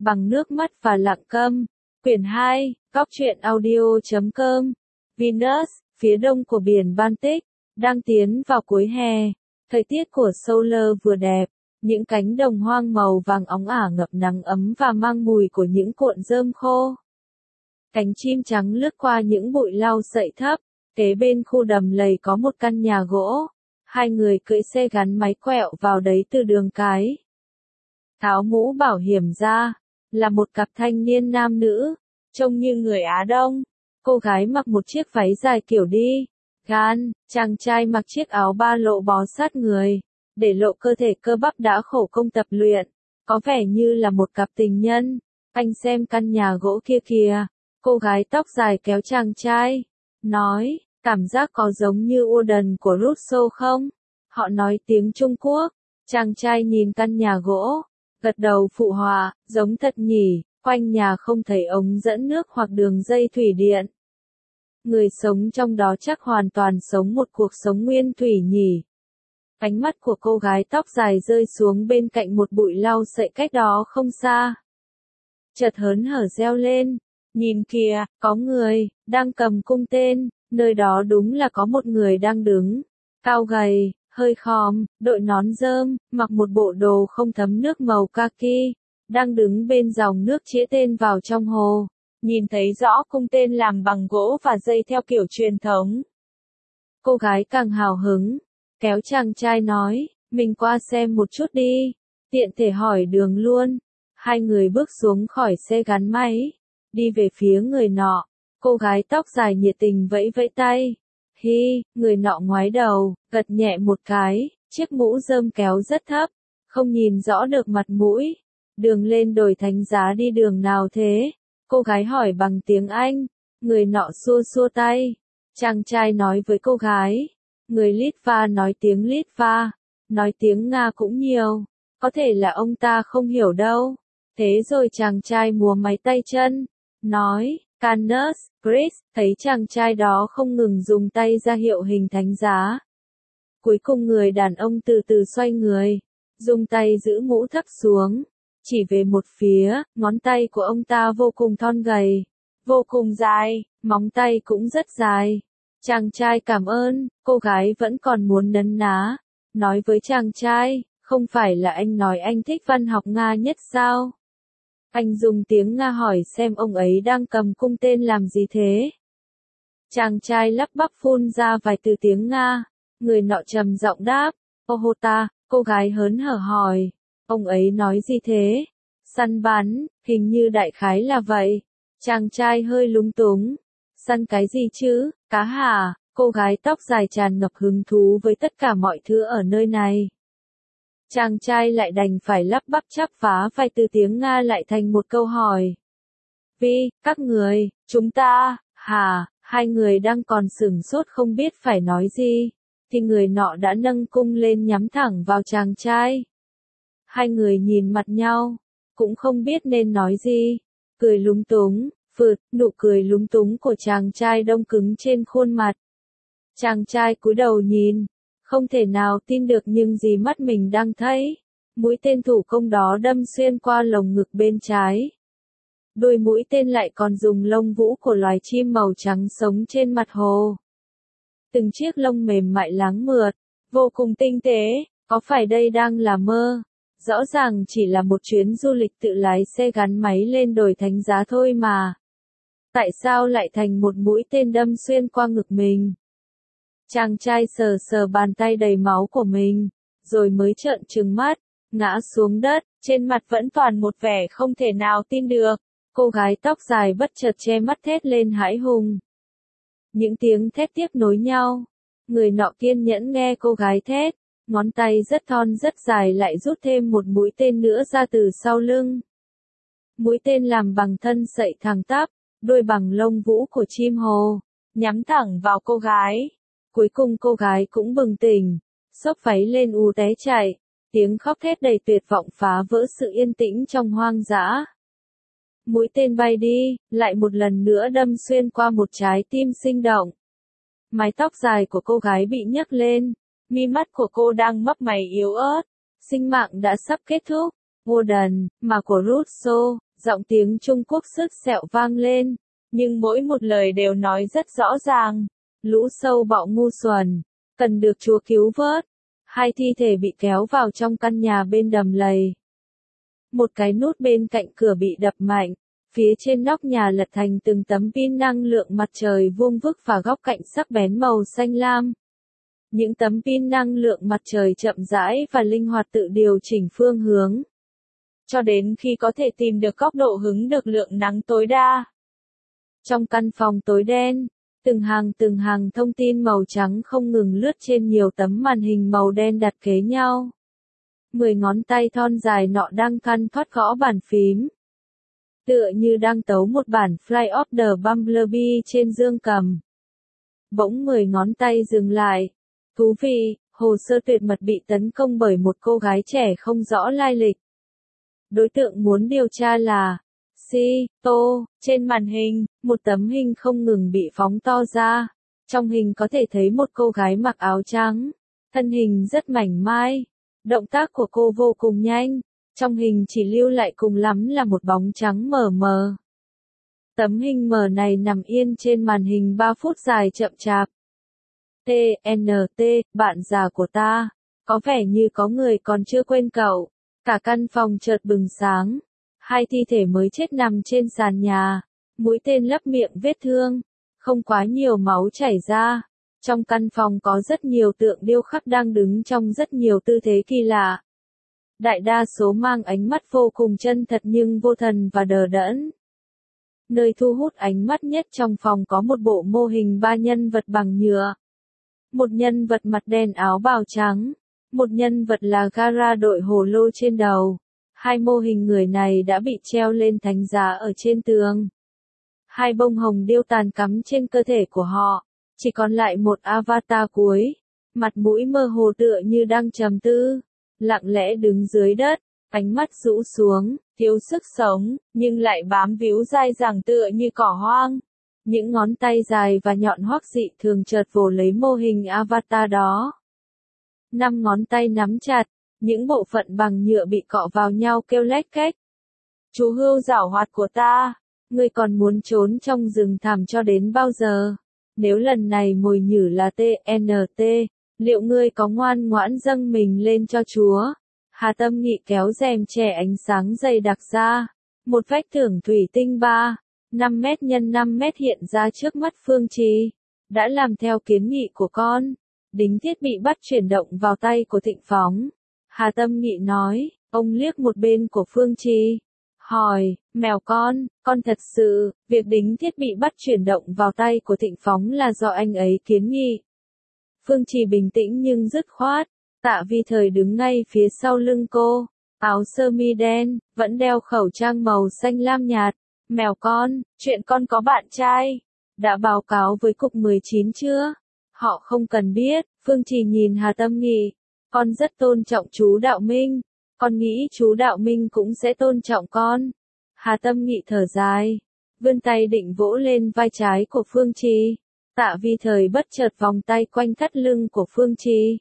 Bằng nước mắt và lặng câm. Quyển 2, Góc truyện audio.com. Venus, phía đông của biển Baltic, đang tiến vào cuối hè. Thời tiết của Solar vừa đẹp, những cánh đồng hoang màu vàng óng ả ngập nắng ấm và mang mùi của những cuộn rơm khô. Cánh chim trắng lướt qua những bụi lau sậy thấp, kế bên khu đầm lầy có một căn nhà gỗ. Hai người cưỡi xe gắn máy quẹo vào đấy từ đường cái. Tháo mũ bảo hiểm ra, là một cặp thanh niên nam nữ, trông như người Á Đông. Cô gái mặc một chiếc váy dài kiểu đi gan, chàng trai mặc chiếc áo ba lộ bó sát người, để lộ cơ thể cơ bắp đã khổ công tập luyện, có vẻ như là một cặp tình nhân. Anh xem căn nhà gỗ kia kìa, cô gái tóc dài kéo chàng trai, nói, cảm giác có giống như Urden của Rousseau không? Họ nói tiếng Trung Quốc, chàng trai nhìn căn nhà gỗ, gật đầu phụ họa, giống thật nhỉ, quanh nhà không thấy ống dẫn nước hoặc đường dây thủy điện. Người sống trong đó chắc hoàn toàn sống một cuộc sống nguyên thủy nhỉ. Ánh mắt của cô gái tóc dài rơi xuống bên cạnh một bụi lau sậy cách đó không xa. Chợt hớn hở reo lên, nhìn kìa, có người, đang cầm cung tên, nơi đó đúng là có một người đang đứng, cao gầy, hơi khom, đội nón rơm, mặc một bộ đồ không thấm nước màu kaki, đang đứng bên dòng nước chĩa tên vào trong hồ. Nhìn thấy rõ cung tên làm bằng gỗ và dây theo kiểu truyền thống. Cô gái càng hào hứng, kéo chàng trai nói, mình qua xem một chút đi, tiện thể hỏi đường luôn. Hai người bước xuống khỏi xe gắn máy, đi về phía người nọ. Cô gái tóc dài nhiệt tình vẫy vẫy tay. Hi, người nọ ngoái đầu, gật nhẹ một cái, chiếc mũ rơm kéo rất thấp, không nhìn rõ được mặt mũi. Đường lên đồi Thánh Giá đi đường nào thế? Cô gái hỏi bằng tiếng Anh, người nọ xua xua tay. Chàng trai nói với cô gái, người Litva nói tiếng Litva, nói tiếng Nga cũng nhiều, có thể là ông ta không hiểu đâu. Thế rồi chàng trai múa máy tay chân, nói, Canis, Chris, thấy chàng trai đó không ngừng dùng tay ra hiệu hình Thánh Giá. Cuối cùng người đàn ông từ từ xoay người, dùng tay giữ mũ thấp xuống, chỉ về một phía, ngón tay của ông ta vô cùng thon gầy, vô cùng dài, móng tay cũng rất dài. Chàng trai cảm ơn, cô gái vẫn còn muốn nấn ná, nói với chàng trai, không phải là anh nói anh thích văn học Nga nhất sao? Anh dùng tiếng Nga hỏi xem ông ấy đang cầm cung tên làm gì thế? Chàng trai lắp bắp phun ra vài từ tiếng Nga, người nọ trầm giọng đáp, Ohota, cô gái hớn hở hỏi, ông ấy nói gì thế? Săn bắn, hình như đại khái là vậy. Chàng trai hơi lúng túng, săn cái gì chứ, cá hả? Cô gái tóc dài tràn ngập hứng thú với tất cả mọi thứ ở nơi này. Chàng trai lại đành phải lắp bắp chắp vá vài từ tiếng Nga lại thành một câu hỏi. Vì, các người, chúng ta, hả? Hai người đang còn sửng sốt không biết phải nói gì, thì người nọ đã nâng cung lên nhắm thẳng vào chàng trai. Hai người nhìn mặt nhau, cũng không biết nên nói gì, cười lúng túng, nụ cười lúng túng của chàng trai đông cứng trên khuôn mặt. Chàng trai cúi đầu nhìn, không thể nào tin được những gì mắt mình đang thấy. Mũi tên thủ công đó đâm xuyên qua lồng ngực bên trái. Đuôi mũi tên lại còn dùng lông vũ của loài chim màu trắng sống trên mặt hồ. Từng chiếc lông mềm mại láng mượt, vô cùng tinh tế, có phải đây đang là mơ? Rõ ràng chỉ là một chuyến du lịch tự lái xe gắn máy lên đồi Thánh Giá thôi mà. Tại sao lại thành một mũi tên đâm xuyên qua ngực mình? Chàng trai sờ sờ bàn tay đầy máu của mình, rồi mới trợn trừng mắt, ngã xuống đất, trên mặt vẫn toàn một vẻ không thể nào tin được. Cô gái tóc dài bất chợt che mắt thét lên hãi hùng. Những tiếng thét tiếp nối nhau. Người nọ kiên nhẫn nghe cô gái thét, ngón tay rất thon rất dài lại rút thêm một mũi tên nữa ra từ sau lưng. Mũi tên làm bằng thân sậy thẳng tắp, đuôi bằng lông vũ của chim hồ, nhắm thẳng vào cô gái. Cuối cùng cô gái cũng bừng tỉnh, xốc váy lên té chạy, tiếng khóc thét đầy tuyệt vọng phá vỡ sự yên tĩnh trong hoang dã. Mũi tên bay đi, lại một lần nữa đâm xuyên qua một trái tim sinh động. Mái tóc dài của cô gái bị nhấc lên, mi mắt của cô đang mấp máy yếu ớt, sinh mạng đã sắp kết thúc. Urden, mà của Rousseau, Giọng tiếng Trung Quốc sứt sẹo vang lên, nhưng mỗi một lời đều nói rất rõ ràng. Lũ sâu bọ ngu xuẩn, cần được Chúa cứu vớt. Hai thi thể bị kéo vào trong căn nhà bên đầm lầy. Một cái nút bên cạnh cửa bị đập mạnh, phía trên nóc nhà lật thành từng tấm pin năng lượng mặt trời vuông vức và góc cạnh sắc bén màu xanh lam. Những tấm pin năng lượng mặt trời chậm rãi và linh hoạt tự điều chỉnh phương hướng, cho đến khi có thể tìm được góc độ hứng được lượng nắng tối đa. Trong căn phòng tối đen, từng hàng thông tin màu trắng không ngừng lướt trên nhiều tấm màn hình màu đen đặt kế nhau. 10 ngón tay thon dài nọ đang căn thoát gõ bàn phím, tựa như đang tấu một bản Fly of the Bumblebee trên dương cầm. Bỗng 10 ngón tay dừng lại. Thú vị, hồ sơ tuyệt mật bị tấn công bởi một cô gái trẻ không rõ lai lịch. Đối tượng muốn điều tra là Tô. Trên màn hình, một tấm hình không ngừng bị phóng to ra. Trong hình có thể thấy một cô gái mặc áo trắng. Thân hình rất mảnh mai. Động tác của cô vô cùng nhanh. Trong hình chỉ lưu lại cùng lắm là một bóng trắng mờ mờ. Tấm hình mờ này nằm yên trên màn hình 3 phút dài chậm chạp. TNT, bạn già của ta. Có vẻ như có người còn chưa quên cậu. Cả căn phòng chợt bừng sáng. Hai thi thể mới chết nằm trên sàn nhà. Mũi tên lấp miệng vết thương. Không quá nhiều máu chảy ra. Trong căn phòng có rất nhiều tượng điêu khắc đang đứng trong rất nhiều tư thế kỳ lạ. Đại đa số mang ánh mắt vô cùng chân thật nhưng vô thần và đờ đẫn. Nơi thu hút ánh mắt nhất trong phòng có một bộ mô hình 3 nhân vật bằng nhựa. Một nhân vật mặt đen áo bào trắng. Một nhân vật là Gara đội hồ lô trên đầu. Hai mô hình người này đã bị treo lên thánh giá ở trên tường. Hai bông hồng điêu tàn cắm trên cơ thể của họ. Chỉ còn lại một avatar cuối. Mặt mũi mơ hồ tựa như đang trầm tư. Lặng lẽ đứng dưới đất. Ánh mắt rũ xuống, thiếu sức sống, nhưng lại bám víu dai dẳng tựa như cỏ hoang. Những ngón tay dài và nhọn hoắc dị thường chợt vồ lấy mô hình avatar đó. 5 ngón tay nắm chặt, những bộ phận bằng nhựa bị cọ vào nhau kêu lách cách. Chú hươu giảo hoạt của ta, ngươi còn muốn trốn trong rừng thẳm cho đến bao giờ? Nếu lần này mồi nhử là TNT, liệu ngươi có ngoan ngoãn dâng mình lên cho Chúa? Hà Tâm Nghị kéo rèm che ánh sáng dày đặc ra. Một vách tường thủy tinh 5 mét x 5 mét hiện ra trước mắt Phương Trì. Đã làm theo kiến nghị của con. Đính thiết bị bắt chuyển động vào tay của Thịnh Phóng. Hà Tâm Nghị nói, ông liếc một bên của Phương Trì. Hỏi, mèo con thật sự, việc đính thiết bị bắt chuyển động vào tay của Thịnh Phóng là do anh ấy kiến nghị. Phương Trì bình tĩnh nhưng dứt khoát. Tạ Vi Thời đứng ngay phía sau lưng cô, áo sơ mi đen, vẫn đeo khẩu trang màu xanh lam nhạt. Mèo chuyện con có bạn trai, đã báo cáo với cục 19 chưa? Họ không cần biết. Phương Trì nhìn Hà Tâm Nghị, con rất tôn trọng chú Đạo Minh, con nghĩ chú Đạo Minh cũng sẽ tôn trọng con. Hà Tâm Nghị thở dài, vươn tay định vỗ lên vai trái của Phương Trì. Tạ Vi Thời bất chợt vòng tay quanh thắt lưng của Phương Trì,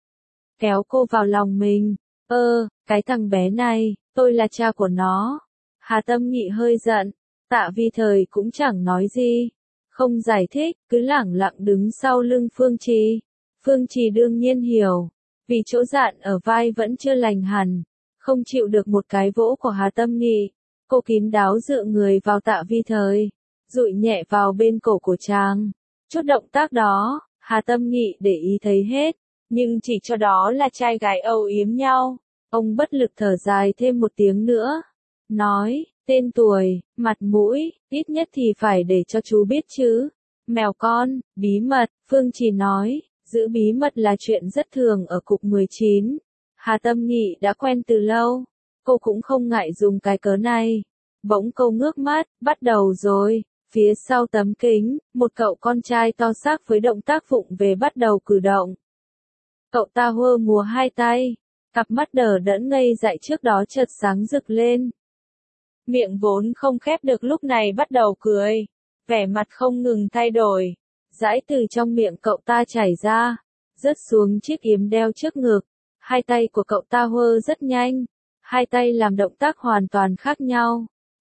kéo cô vào lòng mình. Cái thằng bé này, tôi là cha của nó. Hà Tâm Nghị hơi giận. Tạ Vi Thời cũng chẳng nói gì, không giải thích, cứ lẳng lặng đứng sau lưng Phương Trì. Phương Trì đương nhiên hiểu, vì chỗ dạn ở vai vẫn chưa lành hẳn, không chịu được một cái vỗ của Hà Tâm Nghị. Cô kín đáo dựa người vào Tạ Vi Thời, dụi nhẹ vào bên cổ của chàng. Chút động tác đó, Hà Tâm Nghị để ý thấy hết, nhưng chỉ cho đó là trai gái âu yếm nhau. Ông bất lực thở dài thêm một tiếng nữa, nói, tên tuổi, mặt mũi, ít nhất thì phải để cho chú biết chứ. Mèo bí mật, Phương Trì nói, giữ bí mật là chuyện rất thường ở cục 19. Hà Tâm Nghị đã quen từ lâu, cô cũng không ngại dùng cái cớ này. Bỗng cô ngước mắt, bắt đầu rồi. Phía sau tấm kính, một cậu con trai to xác với động tác vụng về bắt đầu cử động. Cậu ta hơ múa hai tay, cặp mắt đờ đẫn ngây dại trước đó chợt sáng rực lên. Miệng vốn không khép được lúc này bắt đầu cười, vẻ mặt không ngừng thay đổi. Dãi từ trong miệng cậu ta chảy ra, rớt xuống chiếc yếm đeo trước ngực. Hai tay của cậu ta hơ rất nhanh, hai tay làm động tác hoàn toàn khác nhau.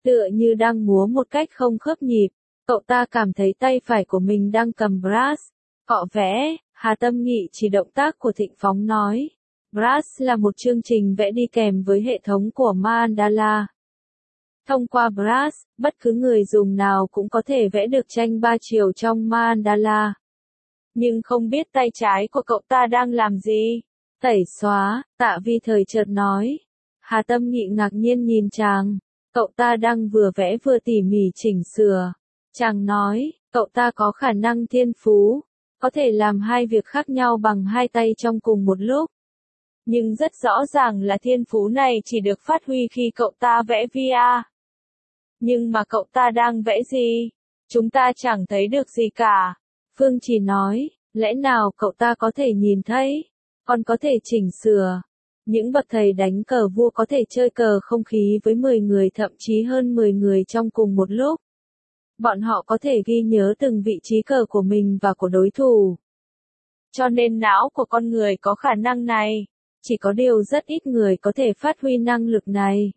tựa như đang múa một cách không khớp nhịp. Cậu ta cảm thấy tay phải của mình đang cầm brush, cọ vẽ. Hà Tâm Nghị chỉ động tác của Thịnh Phóng nói. Brush là một chương trình vẽ đi kèm với hệ thống của Mandala. Thông qua brush, bất cứ người dùng nào cũng có thể vẽ được tranh 3 chiều trong Mandala. Nhưng không biết tay trái của cậu ta đang làm gì? Tẩy xóa, Tạ Vi Thời chợt nói. Hà Tâm Nghị ngạc nhiên nhìn chàng. Cậu ta đang vừa vẽ vừa tỉ mỉ chỉnh sửa. Chàng nói, cậu ta có khả năng thiên phú, có thể làm hai việc khác nhau bằng hai tay trong cùng một lúc. Nhưng rất rõ ràng là thiên phú này chỉ được phát huy khi cậu ta vẽ VR. Nhưng mà cậu ta đang vẽ gì? Chúng ta chẳng thấy được gì cả. Phương Trì nói, lẽ nào cậu ta có thể nhìn thấy, còn có thể chỉnh sửa. Những bậc thầy đánh cờ vua có thể chơi cờ không khí với 10 người thậm chí hơn 10 người trong cùng một lúc. Bọn họ có thể ghi nhớ từng vị trí cờ của mình và của đối thủ. Cho nên não của con người có khả năng này. Chỉ có điều rất ít người có thể phát huy năng lực này.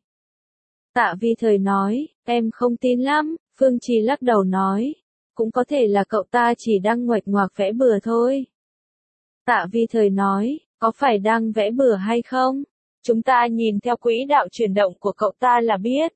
Tạ Vi Thời nói, em không tin lắm. Phương Trì lắc đầu nói, cũng có thể là cậu ta chỉ đang nguệch ngoạc vẽ bừa thôi. Tạ Vi Thời nói, có phải đang vẽ bừa hay không? Chúng ta nhìn theo quỹ đạo chuyển động của cậu ta là biết.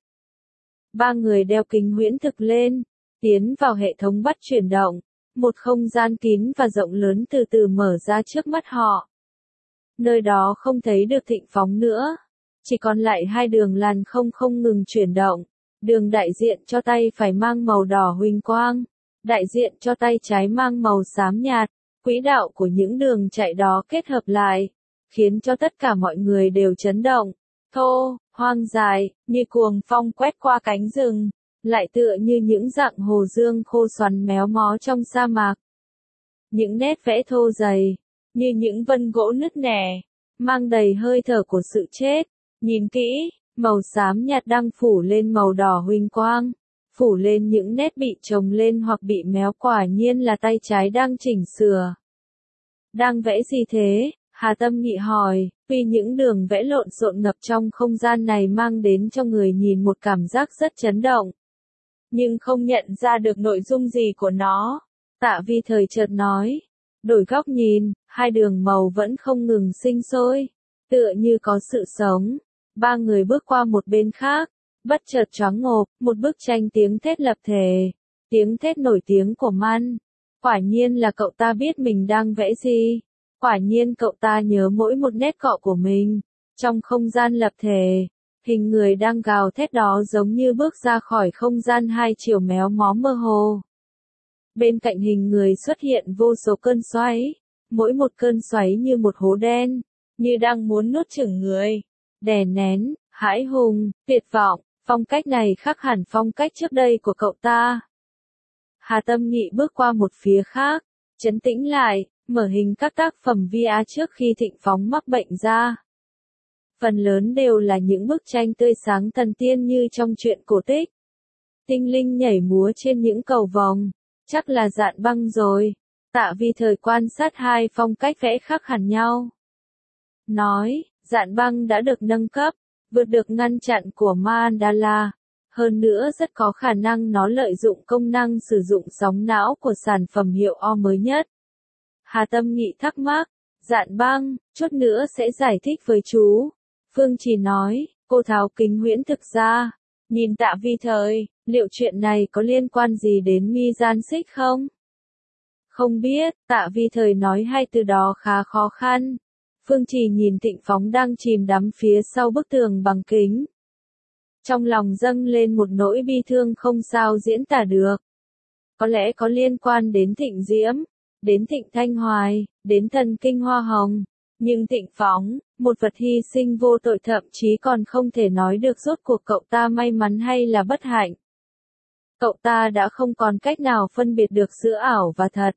Ba người đeo kính huyễn thực lên, tiến vào hệ thống bắt chuyển động. Một không gian kín và rộng lớn từ từ mở ra trước mắt họ. Nơi đó không thấy được Thịnh Phóng nữa. Chỉ còn lại hai đường làn không ngừng chuyển động. Đường đại diện cho tay phải mang màu đỏ huỳnh quang. Đại diện cho tay trái mang màu xám nhạt. Quỹ đạo của những đường chạy đó kết hợp lại, khiến cho tất cả mọi người đều chấn động. Thô, hoang dài, như cuồng phong quét qua cánh rừng, lại tựa như những dạng hồ dương khô xoắn méo mó trong sa mạc. Những nét vẽ thô dày, như những vân gỗ nứt nẻ, mang đầy hơi thở của sự chết. Nhìn kỹ, màu xám nhạt đang phủ lên màu đỏ huỳnh quang, phủ lên những nét bị chồng lên hoặc bị méo, quả nhiên là tay trái đang chỉnh sửa. Đang vẽ gì thế? Hà Tâm Nghị hỏi, vì những đường vẽ lộn xộn ngập trong không gian này mang đến cho người nhìn một cảm giác rất chấn động. Nhưng không nhận ra được nội dung gì của nó. Tạ Vi Thời chợt nói, đổi góc nhìn, hai đường màu vẫn không ngừng sinh sôi, tựa như có sự sống. Ba người bước qua một bên khác, bất chợt choáng ngộp, một bức tranh tiếng thét lập thể. Tiếng thét nổi tiếng của Man. Quả nhiên là cậu ta biết mình đang vẽ gì. Quả nhiên cậu ta nhớ mỗi một nét cọ của mình. Trong không gian lập thể, hình người đang gào thét đó giống như bước ra khỏi không gian hai chiều méo mó mơ hồ. Bên cạnh hình người xuất hiện vô số cơn xoáy. Mỗi một cơn xoáy như một hố đen, như đang muốn nuốt chửng người. Đè nén, hãi hùng, tuyệt vọng, phong cách này khác hẳn phong cách trước đây của cậu ta. Hà Tâm Nghị bước qua một phía khác, trấn tĩnh lại, mở hình các tác phẩm VR trước khi Thịnh Phóng mắc bệnh ra. Phần lớn đều là những bức tranh tươi sáng thần tiên như trong truyện cổ tích. Tinh linh nhảy múa trên những cầu vồng, chắc là Dạn Băng rồi. Tạ Vi Thời quan sát hai phong cách vẽ khác hẳn nhau. Nói, Dạn Băng đã được nâng cấp, vượt được ngăn chặn của Mandala. Hơn nữa rất có khả năng nó lợi dụng công năng sử dụng sóng não của sản phẩm hiệu O mới nhất. Hà Tâm Nghị thắc mắc, Dạn Băng, chút nữa sẽ giải thích với chú. Phương Trì nói, cô tháo kính huyễn thực ra, nhìn Tạ Vi Thời, liệu chuyện này có liên quan gì đến Mi Gian Xích không? Không biết, Tạ Vi Thời nói hai từ đó khá khó khăn. Phương Trì nhìn Thịnh Phóng đang chìm đắm phía sau bức tường bằng kính. Trong lòng dâng lên một nỗi bi thương không sao diễn tả được. Có lẽ có liên quan đến Thịnh Diễm, đến Thịnh Thanh Hoài, đến thần kinh hoa hồng. Nhưng Thịnh Phóng, một vật hy sinh vô tội thậm chí còn không thể nói được rốt cuộc cậu ta may mắn hay là bất hạnh. Cậu ta đã không còn cách nào phân biệt được giữa ảo và thật.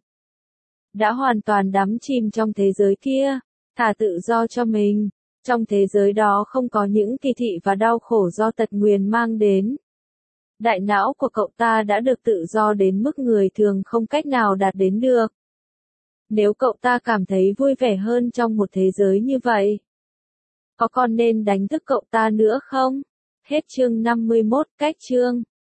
Đã hoàn toàn đắm chìm trong thế giới kia, thả tự do cho mình. Trong thế giới đó không có những kỳ thị và đau khổ do tật nguyền mang đến. Đại não của cậu ta đã được tự do đến mức người thường không cách nào đạt đến được. Nếu cậu ta cảm thấy vui vẻ hơn trong một thế giới như vậy, có còn nên đánh thức cậu ta nữa không? Hết chương 51, cách chương.